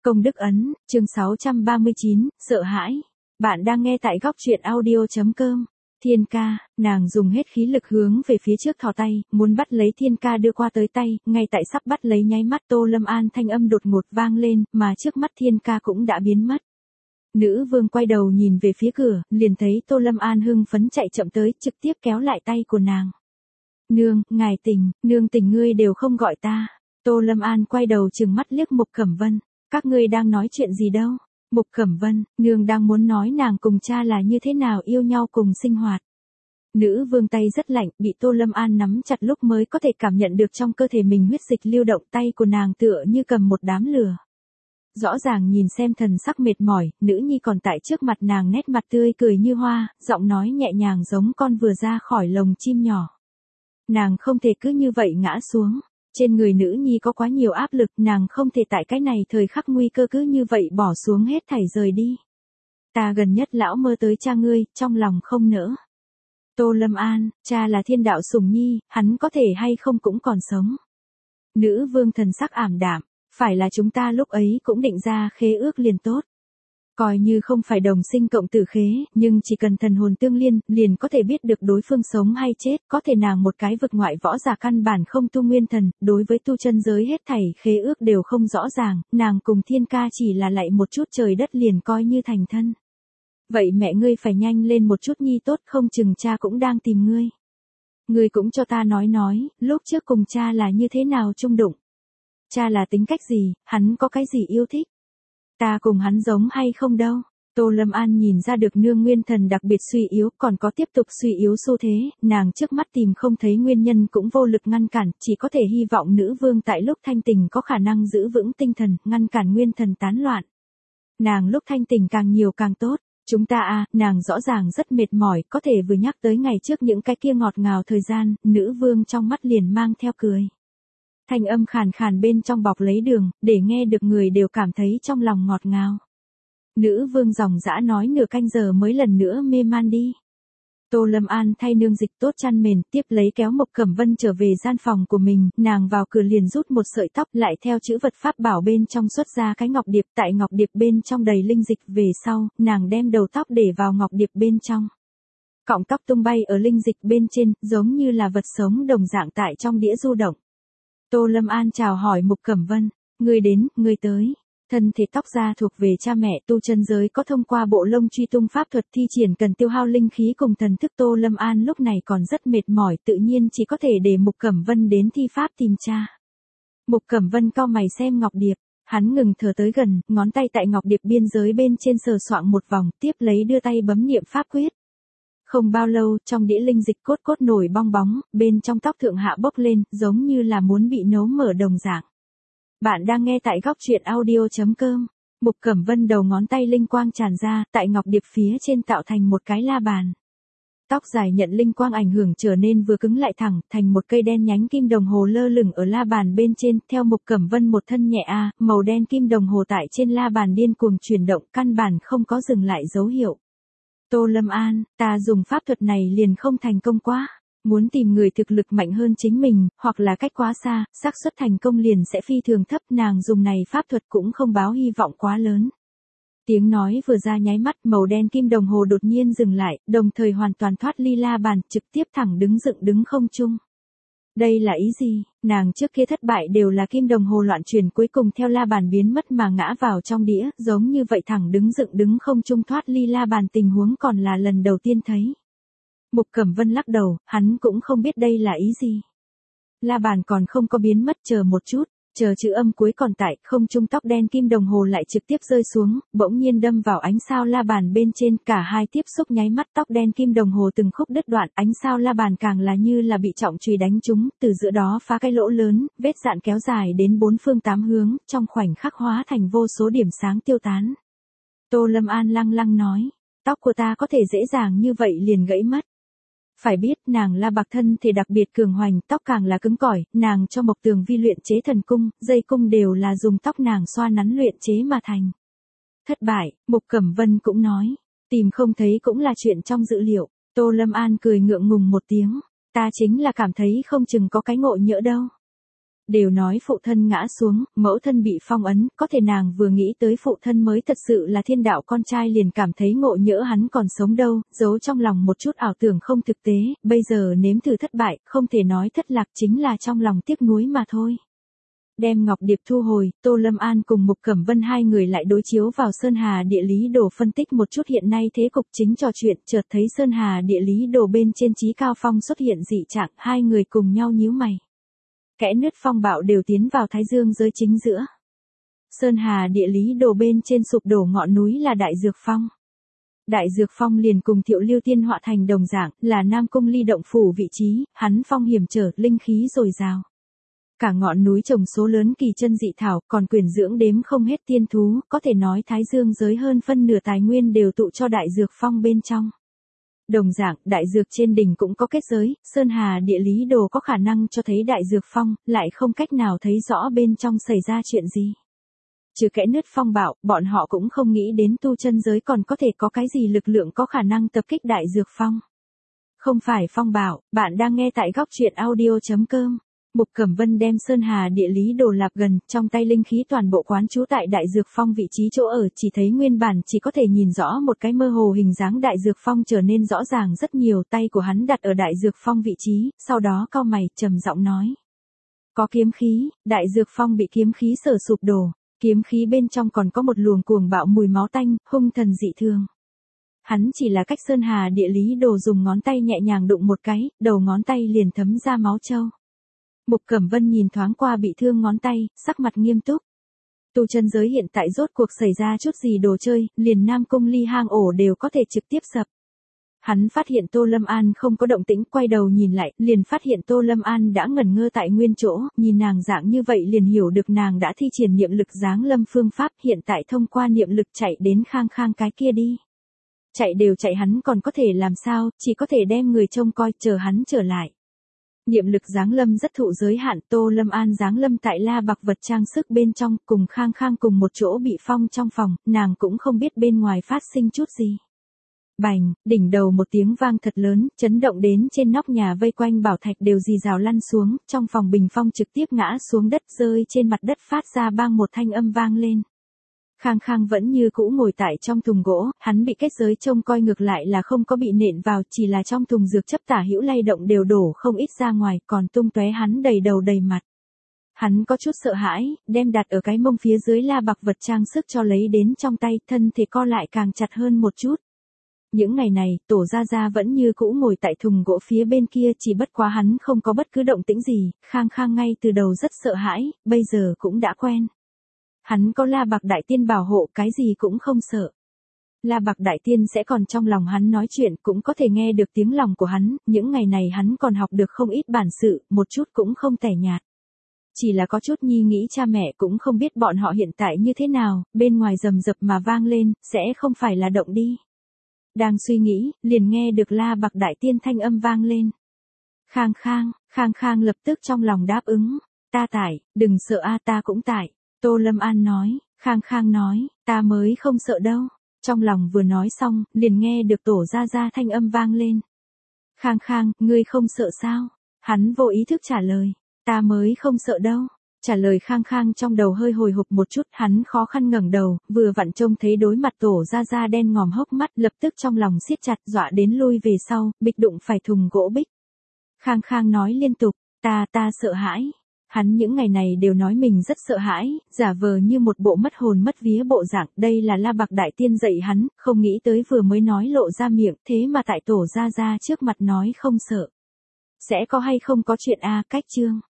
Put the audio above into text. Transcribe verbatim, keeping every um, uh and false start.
Công đức ấn, chương sáu trăm ba mươi chín, sợ hãi. Bạn đang nghe tại góc truyện audio.com. Thiên ca, nàng dùng hết khí lực hướng về phía trước thò tay, muốn bắt lấy Thiên ca đưa qua tới tay, ngay tại sắp bắt lấy nháy mắt Tô Lâm An thanh âm đột ngột vang lên, mà trước mắt Thiên ca cũng đã biến mất. Nữ vương quay đầu nhìn về phía cửa, liền thấy Tô Lâm An hưng phấn chạy chậm tới, trực tiếp kéo lại tay của nàng. Nương, ngài tỉnh, nương tỉnh ngươi đều không gọi ta. Tô Lâm An quay đầu trừng mắt liếc Mục Cẩm Vân. Các ngươi đang nói chuyện gì đâu? Mục Cẩm Vân, nương đang muốn nói nàng cùng cha là như thế nào yêu nhau cùng sinh hoạt. Nữ vương tay rất lạnh, bị Tô Lâm An nắm chặt lúc mới có thể cảm nhận được trong cơ thể mình huyết dịch lưu động, tay của nàng tựa như cầm một đám lửa. Rõ ràng nhìn xem thần sắc mệt mỏi, nữ nhi còn tại trước mặt nàng nét mặt tươi cười như hoa, giọng nói nhẹ nhàng giống con vừa ra khỏi lồng chim nhỏ. Nàng không thể cứ như vậy ngã xuống. Trên người nữ nhi có quá nhiều áp lực, nàng không thể tại cái này thời khắc nguy cơ cứ như vậy bỏ xuống hết thảy rời đi. Ta gần nhất lão mơ tới cha ngươi, trong lòng không nỡ. Tô Lâm An, cha là thiên đạo sủng nhi, hắn có thể hay không cũng còn sống. Nữ vương thần sắc ảm đạm, phải là chúng ta lúc ấy cũng định ra khế ước liền tốt. Coi như không phải đồng sinh cộng tử khế, nhưng chỉ cần thần hồn tương liên, liền có thể biết được đối phương sống hay chết, có thể nàng một cái vực ngoại võ giả căn bản không tu nguyên thần, đối với tu chân giới hết thảy khế ước đều không rõ ràng, nàng cùng Thiên ca chỉ là lạy một chút trời đất liền coi như thành thân. Vậy mẹ ngươi phải nhanh lên một chút nhi tốt, không chừng cha cũng đang tìm ngươi. Ngươi cũng cho ta nói nói, lúc trước cùng cha là như thế nào chung đụng. Cha là tính cách gì, hắn có cái gì yêu thích. Ta cùng hắn giống hay không đâu. Tô Lâm An nhìn ra được nương nguyên thần đặc biệt suy yếu, còn có tiếp tục suy yếu xu thế, nàng trước mắt tìm không thấy nguyên nhân cũng vô lực ngăn cản, chỉ có thể hy vọng nữ vương tại lúc thanh tình có khả năng giữ vững tinh thần, ngăn cản nguyên thần tán loạn. Nàng lúc thanh tình càng nhiều càng tốt. Chúng ta à, nàng rõ ràng rất mệt mỏi, có thể vừa nhắc tới ngày trước những cái kia ngọt ngào thời gian, nữ vương trong mắt liền mang theo cười. Thanh âm khàn khàn bên trong bọc lấy đường, để nghe được người đều cảm thấy trong lòng ngọt ngào. Nữ vương dòng dã nói nửa canh giờ mới lần nữa mê man đi. Tô Lâm An thay nương dịch tốt chăn mền, tiếp lấy kéo Mộc Cẩm Vân trở về gian phòng của mình, nàng vào cửa liền rút một sợi tóc lại theo chữ vật pháp bảo bên trong xuất ra cái ngọc điệp, tại ngọc điệp bên trong đầy linh dịch về sau, nàng đem đầu tóc để vào ngọc điệp bên trong. Cọng tóc tung bay ở linh dịch bên trên, giống như là vật sống đồng dạng tại trong đĩa du động. Tô Lâm An chào hỏi Mục Cẩm Vân, ngươi đến, ngươi tới. Thân thể tóc da thuộc về cha mẹ, tu chân giới có thông qua bộ lông truy tung pháp thuật thi triển cần tiêu hao linh khí cùng thần thức. Tô Lâm An lúc này còn rất mệt mỏi, tự nhiên chỉ có thể để Mục Cẩm Vân đến thi pháp tìm cha. Mục Cẩm Vân cau mày xem ngọc điệp, hắn ngừng thở tới gần, ngón tay tại ngọc điệp biên giới bên trên sờ soạng một vòng, tiếp lấy đưa tay bấm niệm pháp quyết. Không bao lâu, trong đĩa linh dịch cốt cốt nổi bong bóng, bên trong tóc thượng hạ bốc lên, giống như là muốn bị nấu mở đồng dạng. Bạn đang nghe tại góc truyện audio.com. Mục Cẩm Vân đầu ngón tay linh quang tràn ra, tại ngọc điệp phía trên tạo thành một cái la bàn. Tóc dài nhận linh quang ảnh hưởng trở nên vừa cứng lại thẳng, thành một cây đen nhánh kim đồng hồ lơ lửng ở la bàn bên trên, theo Mục Cẩm Vân một thân nhẹ a, màu đen kim đồng hồ tại trên la bàn điên cuồng chuyển động, căn bản không có dừng lại dấu hiệu. Tô Lâm An, ta dùng pháp thuật này liền không thành công quá. Muốn tìm người thực lực mạnh hơn chính mình, hoặc là cách quá xa, xác suất thành công liền sẽ phi thường thấp, nàng dùng này pháp thuật cũng không báo hy vọng quá lớn. Tiếng nói vừa ra nháy mắt, màu đen kim đồng hồ đột nhiên dừng lại, đồng thời hoàn toàn thoát ly la bàn, trực tiếp thẳng đứng dựng đứng không trung. Đây là ý gì? Nàng trước kia thất bại đều là kim đồng hồ loạn chuyển cuối cùng theo la bàn biến mất mà ngã vào trong đĩa, giống như vậy thẳng đứng dựng đứng không trung thoát ly la bàn tình huống còn là lần đầu tiên thấy. Mục Cẩm Vân lắc đầu, hắn cũng không biết đây là ý gì. La bàn còn không có biến mất, chờ một chút, chờ chữ âm cuối còn tại, không trung tóc đen kim đồng hồ lại trực tiếp rơi xuống, bỗng nhiên đâm vào ánh sao la bàn bên trên, cả hai tiếp xúc nháy mắt tóc đen kim đồng hồ từng khúc đứt đoạn, ánh sao la bàn càng là như là bị trọng chùy đánh trúng, từ giữa đó phá cái lỗ lớn, vết dạn kéo dài đến bốn phương tám hướng, trong khoảnh khắc hóa thành vô số điểm sáng tiêu tán. Tô Lâm An lăng lăng nói, tóc của ta có thể dễ dàng như vậy liền gãy mất. Phải biết nàng La Bạc thân thể đặc biệt cường hoành, tóc càng là cứng cỏi, nàng cho Mộc Tường Vi luyện chế thần cung, dây cung đều là dùng tóc nàng xoa nắn luyện chế mà thành. Thất bại, Mục Cẩm Vân cũng nói, tìm không thấy cũng là chuyện trong dữ liệu. Tô Lâm An cười ngượng ngùng một tiếng, ta chính là cảm thấy không chừng có cái ngộ nhỡ đâu. Đều nói phụ thân ngã xuống, mẫu thân bị phong ấn, có thể nàng vừa nghĩ tới phụ thân mới thật sự là thiên đạo con trai liền cảm thấy ngộ nhỡ hắn còn sống đâu, giấu trong lòng một chút ảo tưởng không thực tế, bây giờ nếm thử thất bại, không thể nói thất lạc chính là trong lòng tiếc nuối mà thôi. Đem ngọc điệp thu hồi, Tô Lâm An cùng Mục Cẩm Vân hai người lại đối chiếu vào Sơn Hà địa lý đồ phân tích một chút hiện nay thế cục chính trò chuyện, chợt thấy Sơn Hà địa lý đồ bên trên Chí Cao Phong xuất hiện dị trạng, hai người cùng nhau nhíu mày. Kẽ nứt phong bạo đều tiến vào Thái Dương giới chính giữa. Sơn Hà địa lý đồ bên trên sụp đổ ngọn núi là Đại Dược Phong. Đại Dược Phong liền cùng Thiệu Lưu Tiên họa thành đồng dạng, là Nam Cung Ly động phủ vị trí, hắn phong hiểm trở, linh khí dồi dào. Cả ngọn núi trồng số lớn kỳ chân dị thảo, còn quyền dưỡng đếm không hết tiên thú, có thể nói Thái Dương giới hơn phân nửa tài nguyên đều tụ cho Đại Dược Phong bên trong. Đồng dạng, Đại Dược trên đỉnh cũng có kết giới, Sơn Hà địa lý đồ có khả năng cho thấy Đại Dược Phong, lại không cách nào thấy rõ bên trong xảy ra chuyện gì. Trừ kẽ nứt phong bạo, bọn họ cũng không nghĩ đến tu chân giới còn có thể có cái gì lực lượng có khả năng tập kích Đại Dược Phong. Không phải phong bạo, bạn đang nghe tại góc truyện audio chấm com. Mục Cẩm Vân đem Sơn Hà địa lý đồ lạp gần, trong tay linh khí toàn bộ quán trú tại Đại Dược Phong vị trí chỗ ở, chỉ thấy nguyên bản chỉ có thể nhìn rõ một cái mơ hồ hình dáng Đại Dược Phong trở nên rõ ràng rất nhiều, tay của hắn đặt ở Đại Dược Phong vị trí, sau đó cau mày, trầm giọng nói. Có kiếm khí, Đại Dược Phong bị kiếm khí sở sụp đổ, kiếm khí bên trong còn có một luồng cuồng bạo mùi máu tanh, hung thần dị thường. Hắn chỉ là cách Sơn Hà địa lý đồ dùng ngón tay nhẹ nhàng đụng một cái, đầu ngón tay liền thấm ra máu trâu. Mục Cẩm Vân nhìn thoáng qua bị thương ngón tay, sắc mặt nghiêm túc. Tu chân giới hiện tại rốt cuộc xảy ra chút gì đồ chơi, liền Nam Cung Ly hang ổ đều có thể trực tiếp sập. Hắn phát hiện Tô Lâm An không có động tĩnh, quay đầu nhìn lại, liền phát hiện Tô Lâm An đã ngẩn ngơ tại nguyên chỗ, nhìn nàng dạng như vậy liền hiểu được nàng đã thi triển niệm lực giáng lâm phương pháp, hiện tại thông qua niệm lực chạy đến Khang Khang cái kia đi. Chạy đều chạy hắn còn có thể làm sao, chỉ có thể đem người trông coi, chờ hắn trở lại. Niệm lực giáng lâm rất thụ giới hạn, Tô Lâm An giáng lâm tại La Bạc vật trang sức bên trong, cùng Khang Khang cùng một chỗ bị phong trong phòng, nàng cũng không biết bên ngoài phát sinh chút gì. Bành, đỉnh đầu một tiếng vang thật lớn, chấn động đến trên nóc nhà vây quanh bảo thạch đều rì rào lăn xuống, trong phòng bình phong trực tiếp ngã xuống đất rơi trên mặt đất phát ra bang một thanh âm vang lên. Khang Khang vẫn như cũ ngồi tại trong thùng gỗ, hắn bị kết giới trông coi ngược lại là không có bị nện vào, chỉ là trong thùng dược chấp tả hữu lay động đều đổ không ít ra ngoài, còn tung tóe hắn đầy đầu đầy mặt. Hắn có chút sợ hãi, đem đặt ở cái mông phía dưới La Bạc vật trang sức cho lấy đến trong tay, thân thể co lại càng chặt hơn một chút. Những ngày này, Tổ Gia Gia vẫn như cũ ngồi tại thùng gỗ phía bên kia, chỉ bất quá hắn không có bất cứ động tĩnh gì, Khang Khang ngay từ đầu rất sợ hãi, bây giờ cũng đã quen. Hắn có La Bạc Đại Tiên bảo hộ, cái gì cũng không sợ. La Bạc Đại Tiên sẽ còn trong lòng hắn nói chuyện, cũng có thể nghe được tiếng lòng của hắn, những ngày này hắn còn học được không ít bản sự, một chút cũng không tẻ nhạt. Chỉ là có chút nhi nghĩ cha mẹ cũng không biết bọn họ hiện tại như thế nào, bên ngoài rầm rập mà vang lên, sẽ không phải là động đi. Đang suy nghĩ, liền nghe được La Bạc Đại Tiên thanh âm vang lên. Khang Khang, Khang Khang lập tức trong lòng đáp ứng, ta tải, đừng sợ a ta cũng tải. Tô Lâm An nói, Khang Khang nói, ta mới không sợ đâu. Trong lòng vừa nói xong, liền nghe được Tổ Gia Gia thanh âm vang lên. Khang Khang, ngươi không sợ sao? Hắn vô ý thức trả lời, ta mới không sợ đâu. Trả lời Khang Khang trong đầu hơi hồi hộp một chút, hắn khó khăn ngẩng đầu, vừa vặn trông thấy đối mặt Tổ Gia Gia đen ngòm hốc mắt, lập tức trong lòng siết chặt, dọa đến lui về sau, bịch đụng phải thùng gỗ bích. Khang Khang nói liên tục, ta ta sợ hãi. Hắn những ngày này đều nói mình rất sợ hãi, giả vờ như một bộ mất hồn mất vía bộ dạng, đây là La Bạc Đại Tiên dạy hắn, không nghĩ tới vừa mới nói lộ ra miệng, thế mà tại Tổ Gia Gia trước mặt nói không sợ. Sẽ có hay không có chuyện a, cách chương.